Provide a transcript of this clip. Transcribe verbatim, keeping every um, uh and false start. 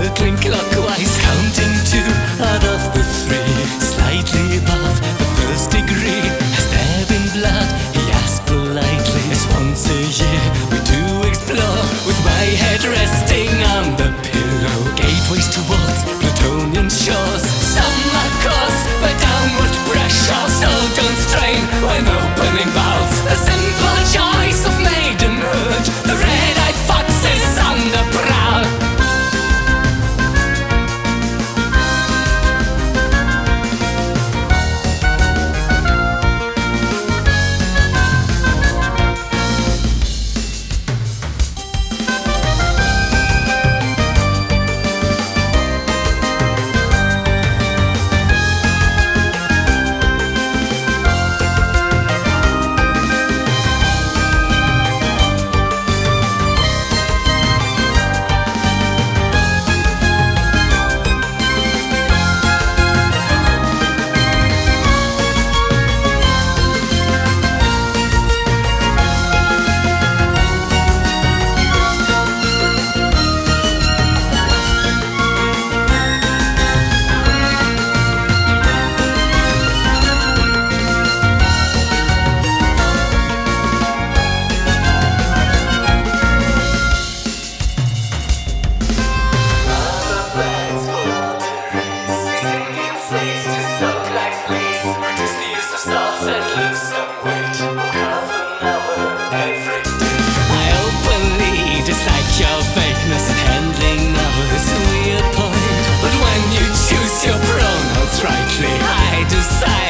circling clockwise, counting two out of the three, slightly above the first degree. Stabbing blood, he asked politely, as once a year we do explore, with my head resting on the pillow, gateways towards Plutonian shores. Summer caused by downward pressure, so don't strain when opening valves. The simple choice of maidenhood, the red-eyed foxes on the prowl. Your vagueness handling hours weird point, but when you choose your pronouns rightly, I decide